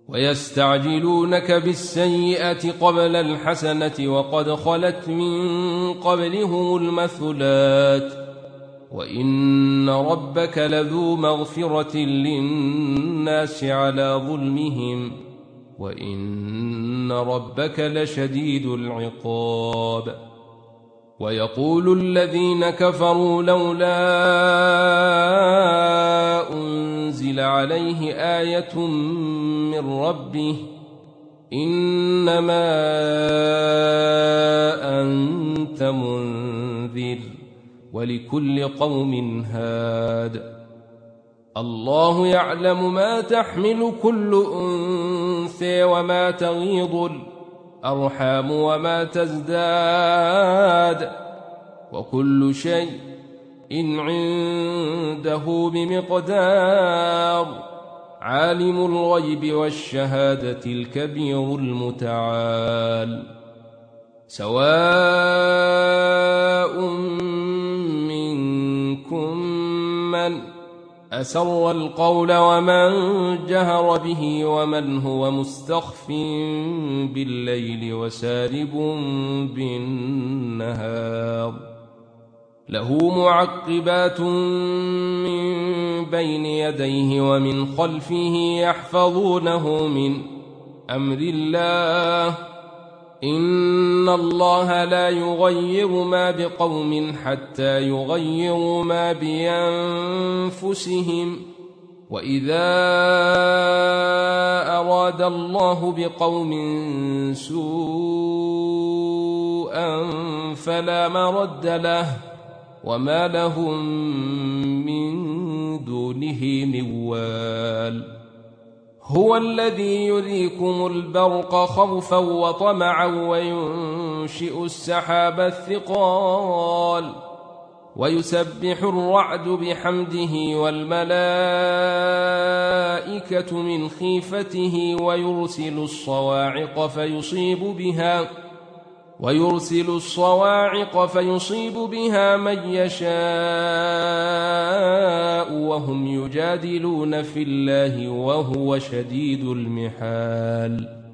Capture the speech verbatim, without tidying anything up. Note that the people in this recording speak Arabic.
ويستعجلونك بالسيئة قبل الحسنة وقد خلت من قبلهم المثلات وإن ربك لذو مغفرة للناس على ظلمهم وإن ربك لشديد العقاب. ويقول الذين كفروا لولا أنزل عليه آية من ربه إنما أنت منذر ولكل قوم هاد الله يعلم ما تحمل كل أنثى وما تغيض الأرحام وما تزداد وكل شيء إن عنده بمقدار عالم الغيب والشهادة الكبير المتعال. سواء منكم من أسر القول ومن جهر به ومن هو مستخف بالليل وسارب بالنهار له معقبات من بين يديه ومن خلفه يحفظونه من أمر الله إن الله لا يغير ما بقوم حتى يغيروا ما بأنفسهم وإذا أراد الله بقوم سوءا فلا مرد له وما لهم من دونه من وال. هو الذي يريكم البرق خوفا وطمعا وينشئ السحاب الثقال ويسبح الرعد بحمده والملائكة من خيفته ويرسل الصواعق فيصيب بها ويرسل الصواعق فيصيب بها من يشاء وهم يجادلون في الله وهو شديد المحال.